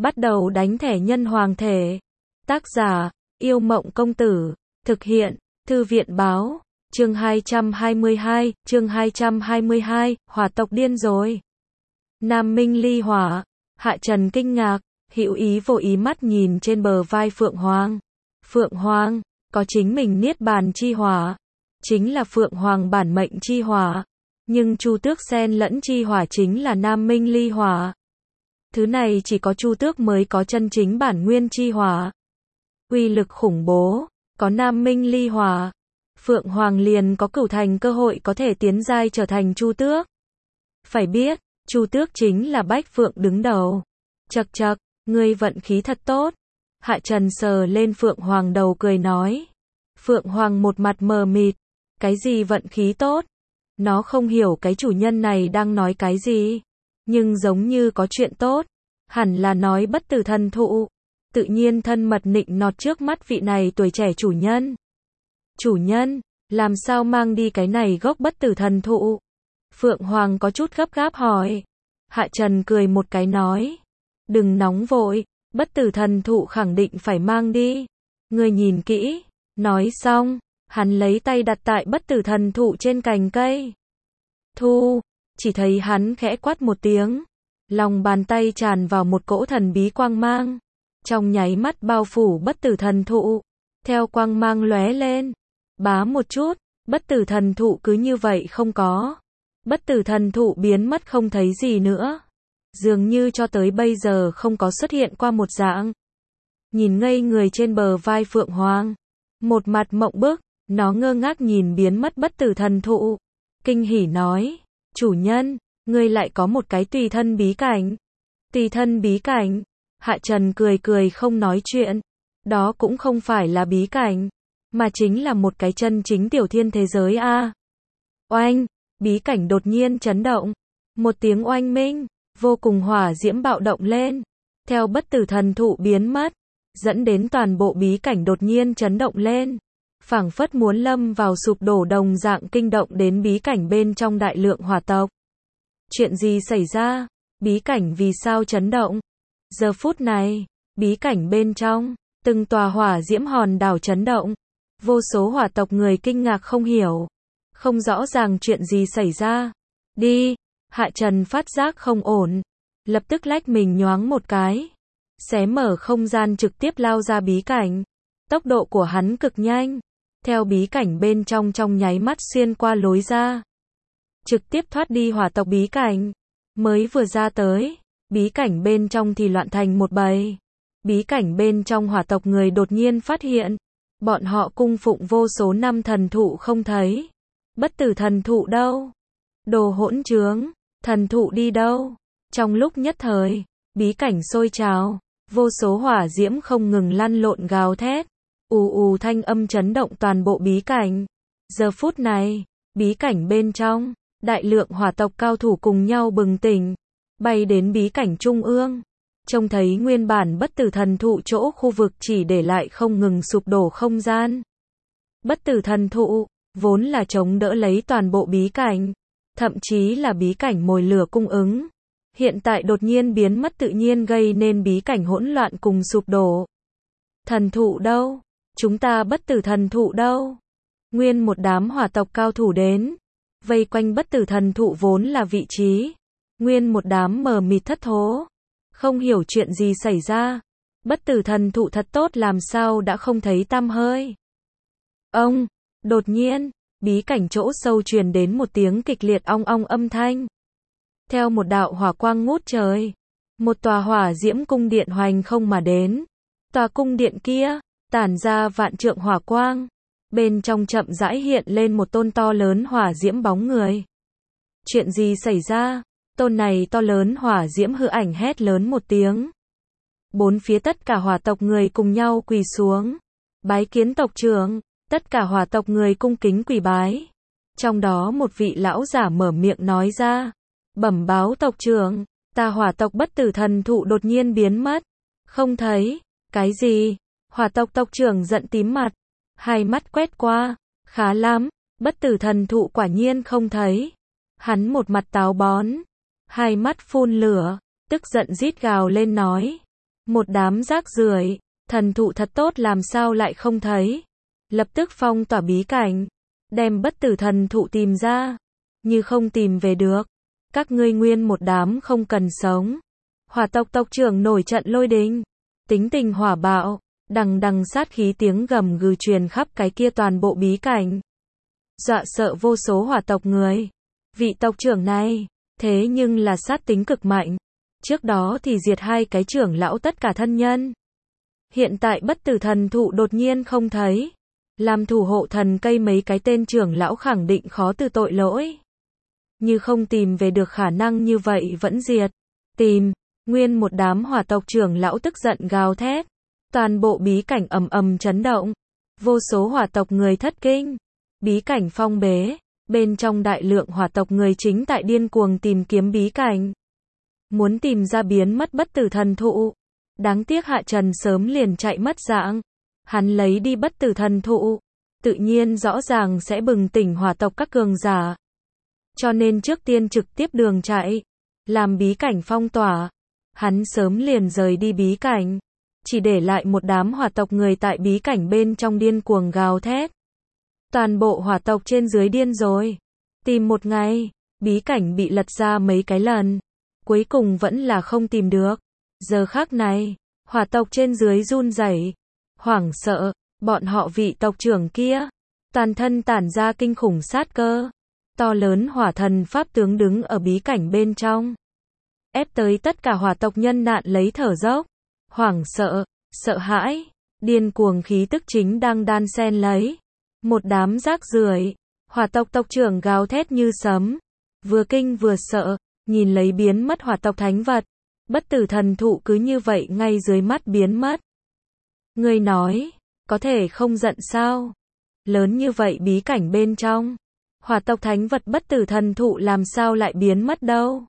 Bắt đầu đánh thẻ nhân hoàng thể. Tác giả, Yêu Mộng Công Tử. Thực hiện, Thư viện Báo. Chương 222, hỏa tộc điên rồi. Nam Minh ly hỏa. Hạ Trần kinh ngạc, hữu ý vô ý mắt nhìn trên bờ vai Phượng Hoàng. Phượng Hoàng, có chính mình niết bàn chi hỏa. Chính là Phượng Hoàng bản mệnh chi hỏa. Nhưng Chu Tước xen lẫn chi hỏa chính là Nam Minh ly hỏa. Thứ này chỉ có Chu Tước mới có chân chính bản nguyên chi hỏa. Uy lực khủng bố, có Nam Minh ly hỏa. Phượng Hoàng liền có cửu thành cơ hội có thể tiến giai trở thành Chu Tước. Phải biết, Chu Tước chính là Bách Phượng đứng đầu. Chậc chậc, ngươi vận khí thật tốt. Hạ Trần sờ lên Phượng Hoàng đầu cười nói. Phượng Hoàng một mặt mờ mịt. Cái gì vận khí tốt? Nó không hiểu cái chủ nhân này đang nói cái gì. Nhưng giống như có chuyện tốt. Hẳn là nói bất tử thần thụ. Tự nhiên thân mật nịnh nọt trước mắt vị này tuổi trẻ chủ nhân. Chủ nhân, làm sao mang đi cái này gốc bất tử thần thụ? Phượng Hoàng có chút gấp gáp hỏi. Hạ Trần cười một cái nói. Đừng nóng vội, bất tử thần thụ khẳng định phải mang đi. Ngươi nhìn kỹ. Nói xong, hắn lấy tay đặt tại bất tử thần thụ trên cành cây. Thu, chỉ thấy hắn khẽ quát một tiếng. Lòng bàn tay tràn vào một cỗ thần bí quang mang. Trong nháy mắt bao phủ bất tử thần thụ. Theo quang mang lóe lên. Bá một chút, bất tử thần thụ cứ như vậy không có. Bất tử thần thụ biến mất không thấy gì nữa. Dường như cho tới bây giờ không có xuất hiện qua một dạng. Nhìn ngây người trên bờ vai Phượng Hoàng. Một mặt mộng bức, nó ngơ ngác nhìn biến mất bất tử thần thụ. Kinh hỉ nói, chủ nhân, ngươi lại có một cái tùy thân bí cảnh. Tùy thân bí cảnh. Hạ Trần cười cười không nói chuyện. Đó cũng không phải là bí cảnh, mà chính là một cái chân chính tiểu thiên thế giới a. Oanh, bí cảnh đột nhiên chấn động. Một tiếng oanh minh, vô cùng hỏa diễm bạo động lên. Theo bất tử thần thụ biến mất, dẫn đến toàn bộ bí cảnh đột nhiên chấn động lên. Phảng phất muốn lâm vào sụp đổ đồng dạng kinh động đến bí cảnh bên trong đại lượng hỏa tộc. Chuyện gì xảy ra? Bí cảnh vì sao chấn động? Giờ phút này, bí cảnh bên trong, từng tòa hỏa diễm hòn đảo chấn động. Vô số hỏa tộc người kinh ngạc không hiểu. Không rõ ràng chuyện gì xảy ra. Đi, Hạ Trần phát giác không ổn. Lập tức lách mình nhoáng một cái. Xé mở không gian trực tiếp lao ra bí cảnh. Tốc độ của hắn cực nhanh. Theo bí cảnh bên trong nháy mắt xuyên qua lối ra. Trực tiếp thoát đi hỏa tộc bí cảnh. Mới vừa ra tới, bí cảnh bên trong thì loạn thành một bầy. Bí cảnh bên trong hỏa tộc người đột nhiên phát hiện. Bọn họ cung phụng vô số năm thần thụ không thấy. Bất tử thần thụ đâu? Đồ hỗn trướng, thần thụ đi đâu? Trong lúc nhất thời, bí cảnh sôi trào, vô số hỏa diễm không ngừng lăn lộn gào thét. Ù ù thanh âm chấn động toàn bộ bí cảnh. Giờ phút này, bí cảnh bên trong, đại lượng hỏa tộc cao thủ cùng nhau bừng tỉnh, bay đến bí cảnh trung ương. Trông thấy nguyên bản bất tử thần thụ chỗ khu vực chỉ để lại không ngừng sụp đổ không gian. Bất tử thần thụ, vốn là chống đỡ lấy toàn bộ bí cảnh, thậm chí là bí cảnh mồi lửa cung ứng. Hiện tại đột nhiên biến mất tự nhiên gây nên bí cảnh hỗn loạn cùng sụp đổ. Thần thụ đâu? Chúng ta bất tử thần thụ đâu? Nguyên một đám hỏa tộc cao thủ đến, vây quanh bất tử thần thụ vốn là vị trí. Nguyên một đám mờ mịt thất thố. Không hiểu chuyện gì xảy ra. Bất tử thần thụ thật tốt làm sao đã không thấy tăm hơi. Ông, đột nhiên, bí cảnh chỗ sâu truyền đến một tiếng kịch liệt ong ong âm thanh. Theo một đạo hỏa quang ngút trời, một tòa hỏa diễm cung điện hoành không mà đến. Tòa cung điện kia, tản ra vạn trượng hỏa quang. Bên trong chậm rãi hiện lên một tôn to lớn hỏa diễm bóng người. Chuyện gì xảy ra? Tôn này to lớn hỏa diễm hư ảnh hét lớn một tiếng. Bốn phía tất cả hỏa tộc người cùng nhau quỳ xuống. Bái kiến tộc trưởng, tất cả hỏa tộc người cung kính quỳ bái. Trong đó một vị lão giả mở miệng nói ra. Bẩm báo tộc trưởng, ta hỏa tộc bất tử thần thụ đột nhiên biến mất. Không thấy, cái gì? Hỏa tộc tộc trưởng giận tím mặt. Hai mắt quét qua, khá lắm, bất tử thần thụ quả nhiên không thấy. Hắn một mặt táo bón. Hai mắt phun lửa, tức giận rít gào lên nói. Một đám rác rưởi, thần thụ thật tốt làm sao lại không thấy. Lập tức phong tỏa bí cảnh, đem bất tử thần thụ tìm ra, như không tìm về được. Các ngươi nguyên một đám không cần sống. Hỏa tộc tộc trưởng nổi trận lôi đình, tính tình hỏa bạo, đằng đằng sát khí tiếng gầm gừ truyền khắp cái kia toàn bộ bí cảnh. Dọa sợ vô số hỏa tộc người. Vị tộc trưởng này, thế nhưng là sát tính cực mạnh. Trước đó thì diệt 2 cái trưởng lão tất cả thân nhân. Hiện tại bất tử thần thụ đột nhiên không thấy. Làm thủ hộ thần cây mấy cái tên trưởng lão khẳng định khó từ tội lỗi. Như không tìm về được khả năng như vậy vẫn diệt. Tìm, nguyên một đám hỏa tộc trưởng lão tức giận gào thét. Toàn bộ bí cảnh ầm ầm chấn động. Vô số hỏa tộc người thất kinh. Bí cảnh phong bế, bên trong đại lượng hỏa tộc người chính tại điên cuồng tìm kiếm bí cảnh. Muốn tìm ra biến mất bất tử thần thụ. Đáng tiếc Hạ Trần sớm liền chạy mất dạng. Hắn lấy đi bất tử thần thụ, tự nhiên rõ ràng sẽ bừng tỉnh hỏa tộc các cường giả. Cho nên trước tiên trực tiếp đường chạy, làm bí cảnh phong tỏa. Hắn sớm liền rời đi bí cảnh, chỉ để lại một đám hỏa tộc người tại bí cảnh bên trong điên cuồng gào thét. Toàn bộ hỏa tộc trên dưới điên rồi. Tìm một ngày, bí cảnh bị lật ra mấy cái lần. Cuối cùng vẫn là không tìm được. Giờ khắc này, hỏa tộc trên dưới run rẩy, hoảng sợ, bọn họ vị tộc trưởng kia, toàn thân tản ra kinh khủng sát cơ. To lớn hỏa thần pháp tướng đứng ở bí cảnh bên trong. Ép tới tất cả hỏa tộc nhân nạn lấy thở dốc. Hoảng sợ, sợ hãi, điên cuồng khí tức chính đang đan xen lấy. Một đám rác rưởi, hỏa tộc tộc trưởng gào thét như sấm. Vừa kinh vừa sợ, nhìn lấy biến mất hỏa tộc thánh vật. Bất tử thần thụ cứ như vậy ngay dưới mắt biến mất. Ngươi nói, có thể không giận sao? Lớn như vậy bí cảnh bên trong. Hỏa tộc thánh vật bất tử thần thụ làm sao lại biến mất đâu?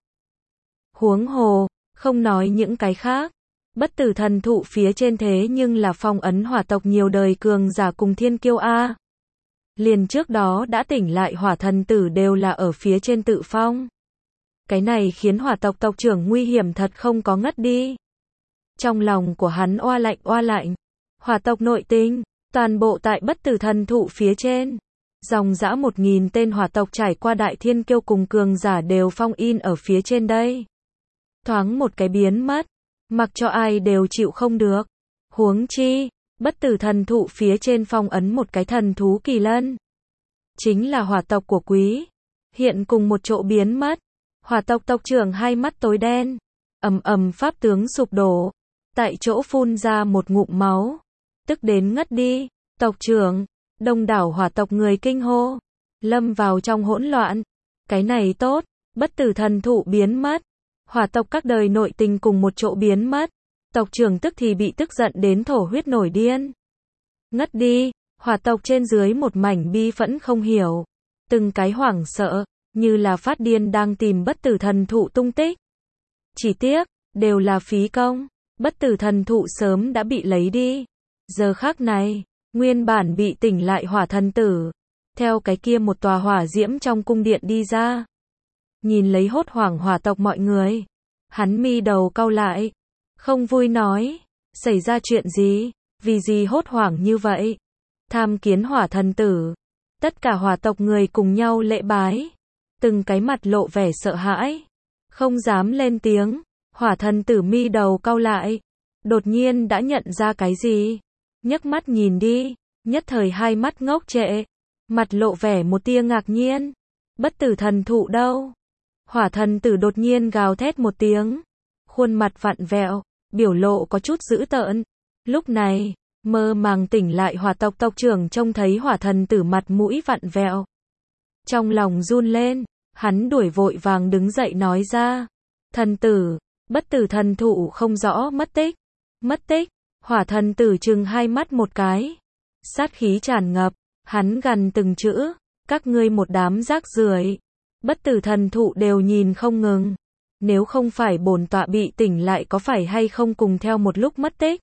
Huống hồ, không nói những cái khác. Bất tử thần thụ phía trên thế nhưng là phong ấn hỏa tộc nhiều đời cường giả cùng thiên kiêu A. Liền trước đó đã tỉnh lại hỏa thần tử đều là ở phía trên tự phong. Cái này khiến hỏa tộc tộc trưởng nguy hiểm thật không có ngất đi. Trong lòng của hắn oa lạnh oa lạnh. Hỏa tộc nội tình, toàn bộ tại bất tử thần thụ phía trên. Dòng dã 1000 tên hỏa tộc trải qua đại thiên kiêu cùng cường giả đều phong in ở phía trên đây. Thoáng một cái biến mất, mặc cho ai đều chịu không được. Huống chi, bất tử thần thụ phía trên phong ấn một cái thần thú kỳ lân. Chính là hỏa tộc của quý. Hiện cùng một chỗ biến mất. Hỏa tộc tộc trưởng hai mắt tối đen. Ầm ầm pháp tướng sụp đổ. Tại chỗ phun ra một ngụm máu. Tức đến ngất đi. Tộc trưởng, đông đảo hỏa tộc người kinh hô. Lâm vào trong hỗn loạn. Cái này tốt, bất tử thần thụ biến mất. Hỏa tộc các đời nội tình cùng một chỗ biến mất. Tộc trưởng tức thì bị tức giận đến thổ huyết nổi điên. Ngất đi, hỏa tộc trên dưới một mảnh bi phẫn không hiểu. Từng cái hoảng sợ, như là phát điên đang tìm bất tử thần thụ tung tích. Chỉ tiếc, đều là phí công. Bất tử thần thụ sớm đã bị lấy đi. Giờ khắc này, nguyên bản bị tỉnh lại hỏa thần tử. Theo cái kia một tòa hỏa diễm trong cung điện đi ra. Nhìn lấy hốt hoảng hỏa tộc mọi người. Hắn mi đầu cau lại. Không vui nói. Xảy ra chuyện gì? Vì gì hốt hoảng như vậy? Tham kiến hỏa thần tử. Tất cả hỏa tộc người cùng nhau lễ bái. Từng cái mặt lộ vẻ sợ hãi. Không dám lên tiếng. Hỏa thần tử mi đầu cau lại. Đột nhiên đã nhận ra cái gì? Nhấc mắt nhìn đi. Nhất thời hai mắt ngốc trệ. Mặt lộ vẻ một tia ngạc nhiên. Bất tử thần thụ đâu? Hỏa thần tử đột nhiên gào thét một tiếng. Khuôn mặt vặn vẹo. Biểu lộ có chút dữ tợn. Lúc này, mơ màng tỉnh lại hỏa tộc tộc trưởng trông thấy hỏa thần tử mặt mũi vặn vẹo. Trong lòng run lên, hắn đuổi vội vàng đứng dậy nói ra. Thần tử, bất tử thần thụ không rõ mất tích. Mất tích, hỏa thần tử trừng hai mắt một cái. Sát khí tràn ngập, hắn gằn từng chữ. Các ngươi một đám rác rưởi. Bất tử thần thụ đều nhìn không ngừng. Nếu không phải bổn tọa bị tỉnh lại có phải hay không cùng theo một lúc mất tích.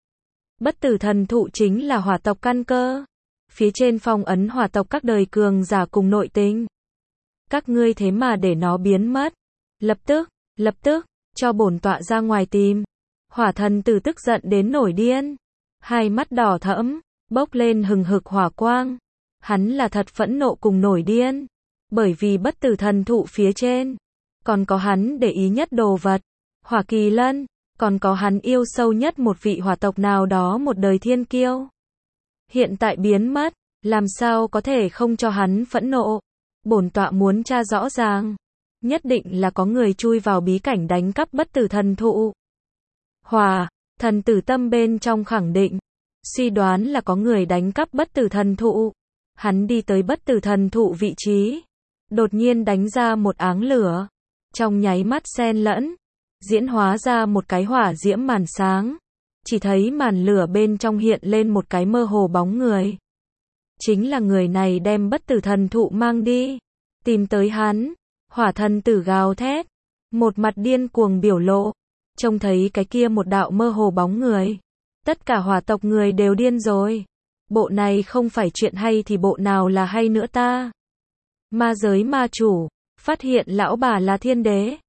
Bất tử thần thụ chính là hỏa tộc căn cơ. Phía trên phong ấn hỏa tộc các đời cường giả cùng nội tình. Các ngươi thế mà để nó biến mất. Lập tức, cho bổn tọa ra ngoài tìm. Hỏa thần tử tức giận đến nổi điên. Hai mắt đỏ thẫm, bốc lên hừng hực hỏa quang. Hắn là thật phẫn nộ cùng nổi điên. Bởi vì bất tử thần thụ phía trên. Còn có hắn để ý nhất đồ vật. Hỏa kỳ lân. Còn có hắn yêu sâu nhất một vị hỏa tộc nào đó một đời thiên kiêu. Hiện tại biến mất. Làm sao có thể không cho hắn phẫn nộ. Bổn tọa muốn tra rõ ràng. Nhất định là có người chui vào bí cảnh đánh cắp bất tử thần thụ. Hỏa thần tử tâm bên trong khẳng định. Suy đoán là có người đánh cắp bất tử thần thụ. Hắn đi tới bất tử thần thụ vị trí. Đột nhiên đánh ra một áng lửa. Trong nháy mắt xen lẫn. Diễn hóa ra một cái hỏa diễm màn sáng. Chỉ thấy màn lửa bên trong hiện lên một cái mơ hồ bóng người. Chính là người này đem bất tử thần thụ mang đi. Tìm tới hắn. Hỏa thần tử gào thét. Một mặt điên cuồng biểu lộ. Trông thấy cái kia một đạo mơ hồ bóng người. Tất cả hỏa tộc người đều điên rồi. Bộ này không phải chuyện hay thì bộ nào là hay nữa ta. Ma giới ma chủ. Phát hiện lão bà là thiên đế.